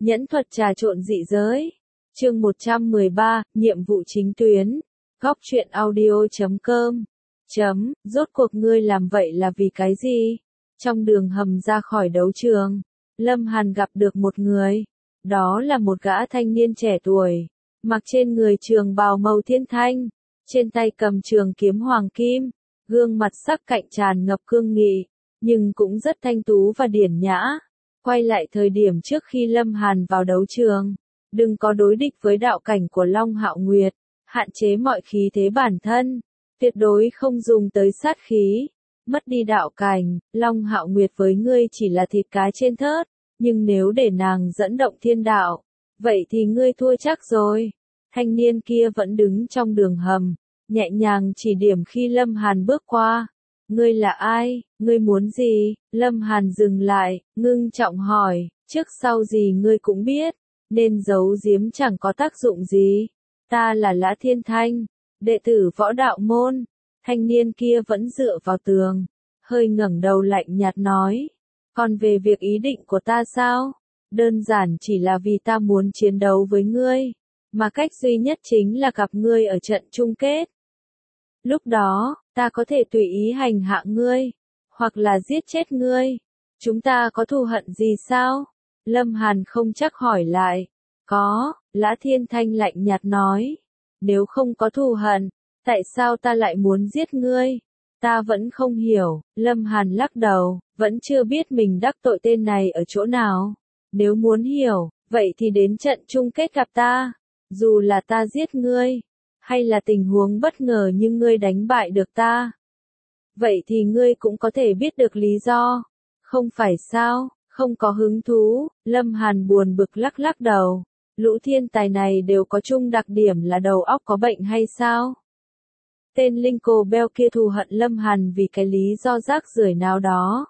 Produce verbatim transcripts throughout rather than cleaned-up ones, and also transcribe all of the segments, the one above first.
Nhẫn thuật trà trộn dị giới. Chương một trăm mười ba, nhiệm vụ chính tuyến. Góc truyện audio chấm com. Chấm, rốt cuộc ngươi làm vậy là vì cái gì? Trong đường hầm ra khỏi đấu trường, Lâm Hàn gặp được một người. Đó là một gã thanh niên trẻ tuổi, mặc trên người trường bào màu thiên thanh, trên tay cầm trường kiếm hoàng kim, gương mặt sắc cạnh tràn ngập cương nghị, nhưng cũng rất thanh tú và điển nhã. Quay lại thời điểm trước khi Lâm Hàn vào đấu trường, đừng có đối địch với đạo cảnh của Long Hạo Nguyệt, hạn chế mọi khí thế bản thân, tuyệt đối không dùng tới sát khí. Mất đi đạo cảnh, Long Hạo Nguyệt với ngươi chỉ là thịt cá trên thớt, nhưng nếu để nàng dẫn động thiên đạo, vậy thì ngươi thua chắc rồi. Thanh niên kia vẫn đứng trong đường hầm, nhẹ nhàng chỉ điểm khi Lâm Hàn bước qua. Ngươi là ai, ngươi muốn gì? Lâm Hàn dừng lại, ngưng trọng hỏi, trước sau gì ngươi cũng biết, nên giấu giếm chẳng có tác dụng gì. Ta là Lã Thiên Thanh, đệ tử võ đạo môn. Thanh niên kia vẫn dựa vào tường, hơi ngẩng đầu lạnh nhạt nói. Còn về việc ý định của ta sao? Đơn giản chỉ là vì ta muốn chiến đấu với ngươi, mà cách duy nhất chính là gặp ngươi ở trận chung kết. Lúc đó, ta có thể tùy ý hành hạ ngươi, hoặc là giết chết ngươi. Chúng ta có thù hận gì sao? Lâm Hàn không chắc hỏi lại. Có, Lã Thiên Thanh lạnh nhạt nói. Nếu không có thù hận, tại sao ta lại muốn giết ngươi? Ta vẫn không hiểu. Lâm Hàn lắc đầu, vẫn chưa biết mình đắc tội tên này ở chỗ nào. Nếu muốn hiểu, vậy thì đến trận chung kết gặp ta. Dù là ta giết ngươi, hay là tình huống bất ngờ nhưng ngươi đánh bại được ta, vậy thì ngươi cũng có thể biết được lý do. Không phải sao? Không có hứng thú. Lâm Hàn buồn bực lắc lắc đầu. Lũ thiên tài này đều có chung đặc điểm là đầu óc có bệnh hay sao? Tên Linh Cô Bell kia thù hận Lâm Hàn vì cái lý do rác rưởi nào đó.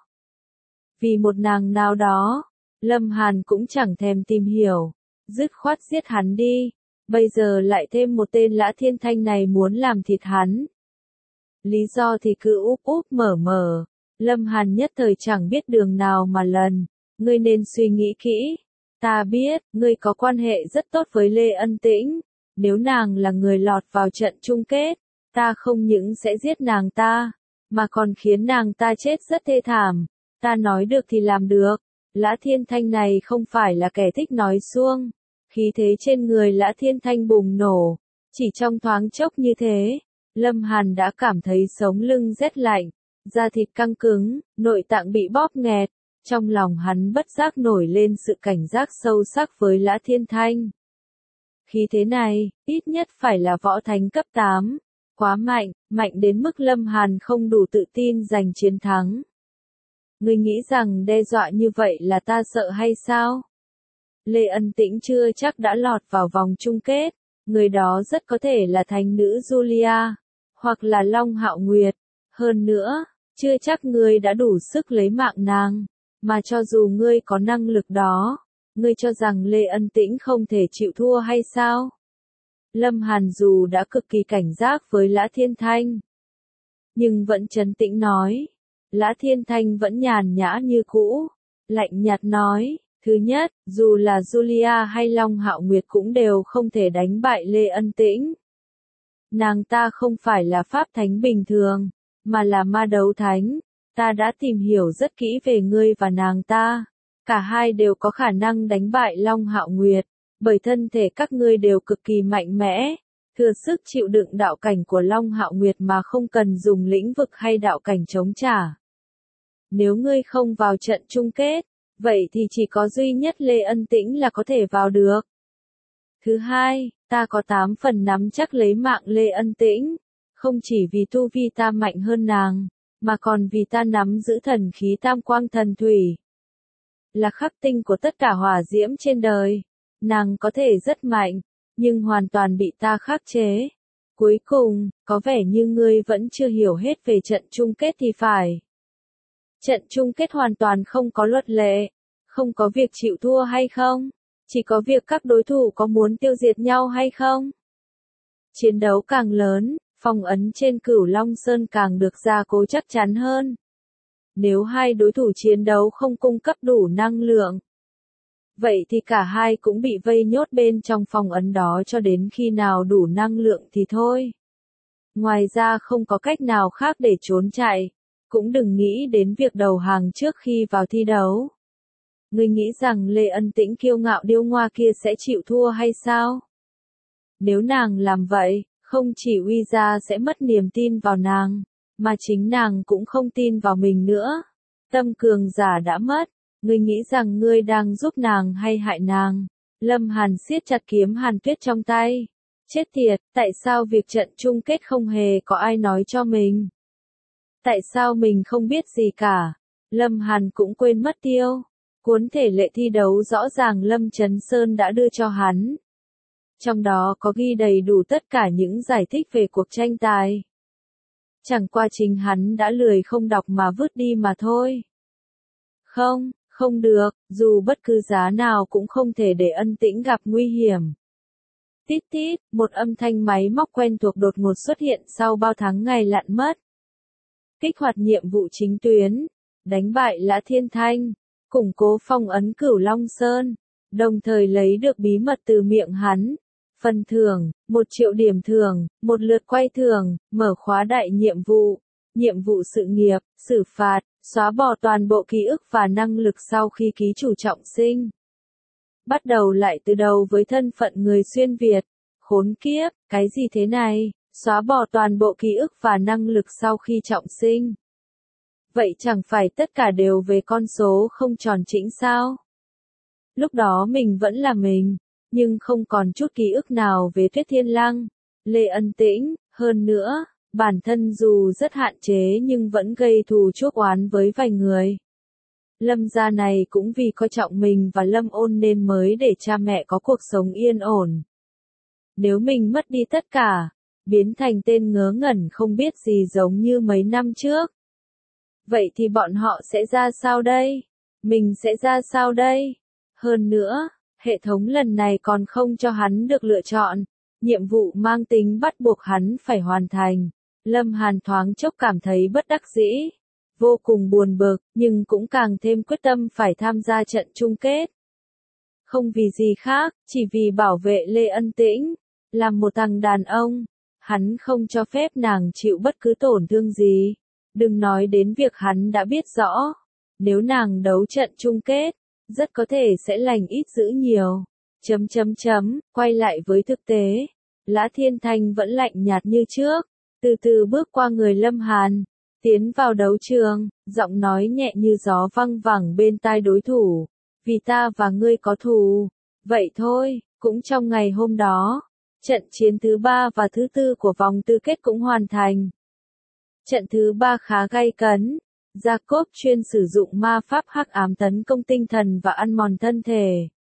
Vì một nàng nào đó. Lâm Hàn cũng chẳng thèm tìm hiểu, dứt khoát giết hắn đi. Bây giờ lại thêm một tên Lã Thiên Thanh này muốn làm thịt hắn. Lý do thì cứ úp úp mở mở. Lâm Hàn nhất thời chẳng biết đường nào mà lần. Ngươi nên suy nghĩ kỹ. Ta biết, ngươi có quan hệ rất tốt với Lê Ân Tĩnh. Nếu nàng là người lọt vào trận chung kết, ta không những sẽ giết nàng ta, mà còn khiến nàng ta chết rất thê thảm. Ta nói được thì làm được. Lã Thiên Thanh này không phải là kẻ thích nói suông. Khí thế trên người Lã Thiên Thanh bùng nổ. Chỉ trong thoáng chốc như thế, Lâm Hàn đã cảm thấy sống lưng rét lạnh, da thịt căng cứng, nội tạng bị bóp nghẹt. Trong lòng hắn bất giác nổi lên sự cảnh giác sâu sắc với Lã Thiên Thanh. Khí thế này, ít nhất phải là võ thánh cấp tám. Quá mạnh, mạnh đến mức Lâm Hàn không đủ tự tin giành chiến thắng. Ngươi nghĩ rằng đe dọa như vậy là ta sợ hay sao? Lê Ân Tĩnh chưa chắc đã lọt vào vòng chung kết, người đó rất có thể là thánh nữ Julia, hoặc là Long Hạo Nguyệt. Hơn nữa, chưa chắc ngươi đã đủ sức lấy mạng nàng, mà cho dù ngươi có năng lực đó, ngươi cho rằng Lê Ân Tĩnh không thể chịu thua hay sao? Lâm Hàn dù đã cực kỳ cảnh giác với Lã Thiên Thanh, nhưng vẫn trấn tĩnh nói. Lã Thiên Thanh vẫn nhàn nhã như cũ, lạnh nhạt nói. Thứ nhất, dù là Julia hay Long Hạo Nguyệt cũng đều không thể đánh bại Lê Ân Tĩnh. Nàng ta không phải là pháp thánh bình thường, mà là ma đấu thánh. Ta đã tìm hiểu rất kỹ về ngươi và nàng ta. Cả hai đều có khả năng đánh bại Long Hạo Nguyệt, bởi thân thể các ngươi đều cực kỳ mạnh mẽ, thừa sức chịu đựng đạo cảnh của Long Hạo Nguyệt mà không cần dùng lĩnh vực hay đạo cảnh chống trả. Nếu ngươi không vào trận chung kết, vậy thì chỉ có duy nhất Lê Ân Tĩnh là có thể vào được. Thứ hai, ta có tám phần nắm chắc lấy mạng Lê Ân Tĩnh, không chỉ vì tu vi ta mạnh hơn nàng, mà còn vì ta nắm giữ thần khí tam quang thần thủy. Là khắc tinh của tất cả hỏa diễm trên đời. Nàng có thể rất mạnh, nhưng hoàn toàn bị ta khắc chế. Cuối cùng, có vẻ như ngươi vẫn chưa hiểu hết về trận chung kết thì phải. Trận chung kết hoàn toàn không có luật lệ, không có việc chịu thua hay không, chỉ có việc các đối thủ có muốn tiêu diệt nhau hay không. Chiến đấu càng lớn, phong ấn trên Cửu Long Sơn càng được gia cố chắc chắn hơn. Nếu hai đối thủ chiến đấu không cung cấp đủ năng lượng, Vậy thì cả hai cũng bị vây nhốt bên trong phong ấn đó cho đến khi nào đủ năng lượng thì thôi. Ngoài ra không có cách nào khác để trốn chạy, cũng đừng nghĩ đến việc đầu hàng trước khi vào thi đấu. Ngươi nghĩ rằng Lê Ân Tĩnh kiêu ngạo điêu ngoa kia sẽ chịu thua hay sao? Nếu nàng làm vậy, không chỉ Uy Gia sẽ mất niềm tin vào nàng, mà chính nàng cũng không tin vào mình nữa. Tâm cường giả đã mất, ngươi nghĩ rằng ngươi đang giúp nàng hay hại nàng? Lâm Hàn siết chặt kiếm hàn tuyết trong tay. Chết tiệt, tại sao việc trận chung kết không hề có ai nói cho mình? Tại sao mình không biết gì cả? Lâm Hàn cũng quên mất tiêu. Cuốn thể lệ thi đấu rõ ràng Lâm Chấn Sơn đã đưa cho hắn. Trong đó có ghi đầy đủ tất cả những giải thích về cuộc tranh tài. Chẳng qua chính hắn đã lười không đọc mà vứt đi mà thôi. Không, không được, dù bất cứ giá nào cũng không thể để Ân Tĩnh gặp nguy hiểm. Tít tít, một âm thanh máy móc quen thuộc đột ngột xuất hiện sau bao tháng ngày lặn mất. Kích hoạt nhiệm vụ chính tuyến, đánh bại Lã Thiên Thanh, củng cố phong ấn Cửu Long Sơn, đồng thời lấy được bí mật từ miệng hắn. Phần thưởng, một triệu điểm thưởng, một lượt quay thưởng, mở khóa đại nhiệm vụ, nhiệm vụ sự nghiệp, xử phạt, xóa bỏ toàn bộ ký ức và năng lực sau khi ký chủ trọng sinh. Bắt đầu lại từ đầu với thân phận người xuyên Việt. Khốn kiếp, cái gì thế này? Xóa bỏ toàn bộ ký ức và năng lực sau khi trọng sinh. Vậy chẳng phải tất cả đều về con số không tròn chỉnh sao? Lúc đó mình vẫn là mình, nhưng không còn chút ký ức nào về Tuyết Thiên Lăng, Lê Ân Tĩnh, hơn nữa, bản thân dù rất hạn chế nhưng vẫn gây thù chuốc oán với vài người. Lâm gia này cũng vì coi trọng mình và Lâm Ôn nên mới để cha mẹ có cuộc sống yên ổn. Nếu mình mất đi tất cả, biến thành tên ngớ ngẩn không biết gì giống như mấy năm trước, vậy thì bọn họ sẽ ra sao đây? Mình sẽ ra sao đây? Hơn nữa, hệ thống lần này còn không cho hắn được lựa chọn, nhiệm vụ mang tính bắt buộc hắn phải hoàn thành. Lâm Hàn thoáng chốc cảm thấy bất đắc dĩ, vô cùng buồn bực, nhưng cũng càng thêm quyết tâm phải tham gia trận chung kết. Không vì gì khác, chỉ vì bảo vệ Lê Ân Tĩnh, làm một thằng đàn ông, hắn không cho phép nàng chịu bất cứ tổn thương gì. Đừng nói đến việc hắn đã biết rõ, nếu nàng đấu trận chung kết, rất có thể sẽ lành ít dữ nhiều. Chấm chấm chấm, quay lại với thực tế. Lã Thiên Thanh vẫn lạnh nhạt như trước, từ từ bước qua người Lâm Hàn, tiến vào đấu trường, giọng nói nhẹ như gió văng vẳng bên tai đối thủ. Vì ta và ngươi có thù. Vậy thôi, cũng trong ngày hôm đó, trận chiến thứ ba và thứ tư của vòng tứ kết cũng hoàn thành. Trận thứ ba khá gay cấn. Jacob chuyên sử dụng ma pháp hắc ám tấn công tinh thần và ăn mòn thân thể.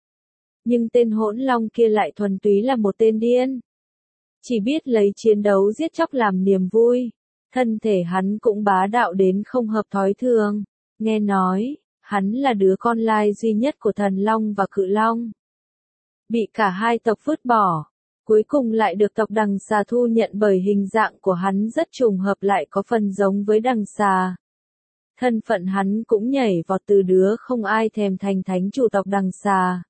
Nhưng tên hỗn long kia lại thuần túy là một tên điên. Chỉ biết lấy chiến đấu giết chóc làm niềm vui. Thân thể hắn cũng bá đạo đến không hợp thói thường. Nghe nói, hắn là đứa con lai duy nhất của thần long và cự long. Bị cả hai tộc vứt bỏ. Cuối cùng lại được tộc đằng xà thu nhận bởi hình dạng của hắn rất trùng hợp lại có phần giống với đằng xà. Thân phận hắn cũng nhảy vọt từ đứa không ai thèm thành thánh chủ tộc đằng xà.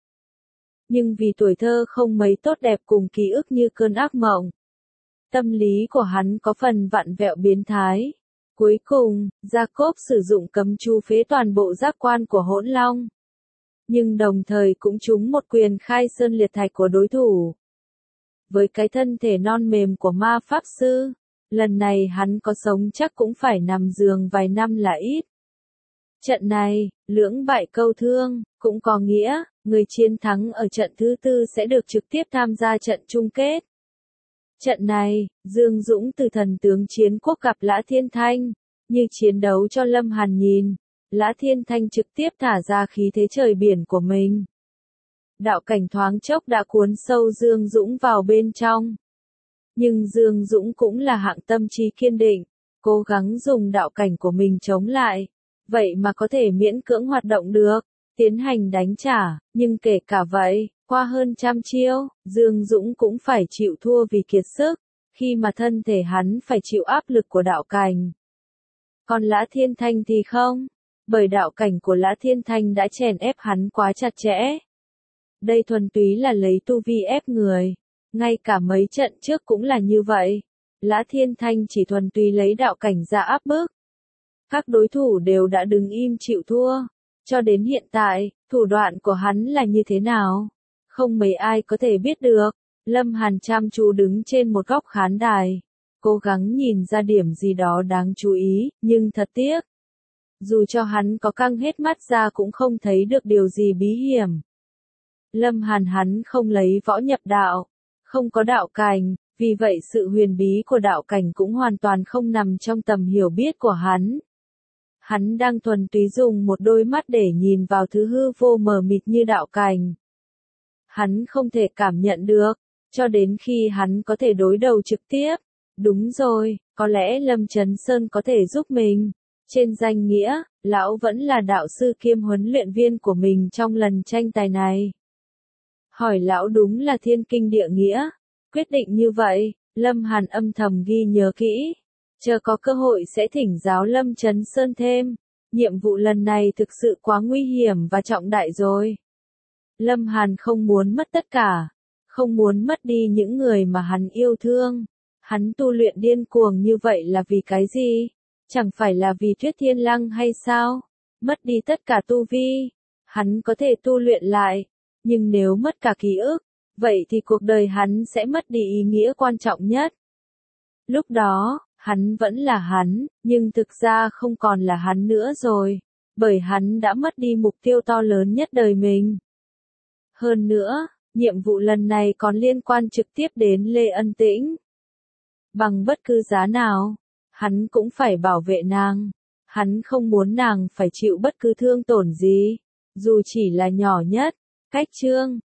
Nhưng vì tuổi thơ không mấy tốt đẹp cùng ký ức như cơn ác mộng, tâm lý của hắn có phần vặn vẹo biến thái. Cuối cùng, Jacob sử dụng cấm chú phế toàn bộ giác quan của hỗn long. Nhưng đồng thời cũng trúng một quyền khai sơn liệt thạch của đối thủ. Với cái thân thể non mềm của ma pháp sư, lần này hắn có sống chắc cũng phải nằm giường vài năm là ít. Trận này, lưỡng bại câu thương, cũng có nghĩa, người chiến thắng ở trận thứ tư sẽ được trực tiếp tham gia trận chung kết. Trận này, Dương Dũng từ thần tướng chiến quốc gặp Lã Thiên Thanh, như chiến đấu cho Lâm Hàn nhìn, Lã Thiên Thanh trực tiếp thả ra khí thế trời biển của mình. Đạo cảnh thoáng chốc đã cuốn sâu Dương Dũng vào bên trong. Nhưng Dương Dũng cũng là hạng tâm trí kiên định, cố gắng dùng đạo cảnh của mình chống lại, vậy mà có thể miễn cưỡng hoạt động được, tiến hành đánh trả, nhưng kể cả vậy, qua hơn trăm chiêu, Dương Dũng cũng phải chịu thua vì kiệt sức, khi mà thân thể hắn phải chịu áp lực của đạo cảnh. Còn Lã Thiên Thanh thì không, bởi đạo cảnh của Lã Thiên Thanh đã chèn ép hắn quá chặt chẽ, Đây thuần túy là lấy tu vi ép người. Ngay cả mấy trận trước cũng là như vậy. Lã Thiên Thanh chỉ thuần túy lấy đạo cảnh ra áp bức. Các đối thủ đều đã đứng im chịu thua. Cho đến hiện tại, thủ đoạn của hắn là như thế nào? Không mấy ai có thể biết được. Lâm Hàn chăm chú đứng trên một góc khán đài. Cố gắng nhìn ra điểm gì đó đáng chú ý, nhưng thật tiếc. Dù cho hắn có căng hết mắt ra cũng không thấy được điều gì bí hiểm. Lâm Hàn hắn không lấy võ nhập đạo, không có đạo cảnh, vì vậy sự huyền bí của đạo cảnh cũng hoàn toàn không nằm trong tầm hiểu biết của hắn. Hắn đang thuần túy dùng một đôi mắt để nhìn vào thứ hư vô mờ mịt như đạo cảnh. Hắn không thể cảm nhận được, cho đến khi hắn có thể đối đầu trực tiếp. Đúng rồi, có lẽ Lâm Chấn Sơn có thể giúp mình. Trên danh nghĩa, lão vẫn là đạo sư kiêm huấn luyện viên của mình trong lần tranh tài này. Hỏi lão đúng là thiên kinh địa nghĩa. Quyết định như vậy, Lâm Hàn âm thầm ghi nhớ kỹ. Chờ có cơ hội sẽ thỉnh giáo Lâm Chấn Sơn thêm. Nhiệm vụ lần này thực sự quá nguy hiểm và trọng đại rồi. Lâm Hàn không muốn mất tất cả. Không muốn mất đi những người mà hắn yêu thương. Hắn tu luyện điên cuồng như vậy là vì cái gì? Chẳng phải là vì Tuyết Thiên Lăng hay sao? Mất đi tất cả tu vi. Hắn có thể tu luyện lại. Nhưng nếu mất cả ký ức, vậy thì cuộc đời hắn sẽ mất đi ý nghĩa quan trọng nhất. Lúc đó, hắn vẫn là hắn, nhưng thực ra không còn là hắn nữa rồi. Bởi hắn đã mất đi mục tiêu to lớn nhất đời mình. Hơn nữa, nhiệm vụ lần này còn liên quan trực tiếp đến Lê Ân Tĩnh. Bằng bất cứ giá nào, hắn cũng phải bảo vệ nàng. Hắn không muốn nàng phải chịu bất cứ thương tổn gì, dù chỉ là nhỏ nhất. Cách chương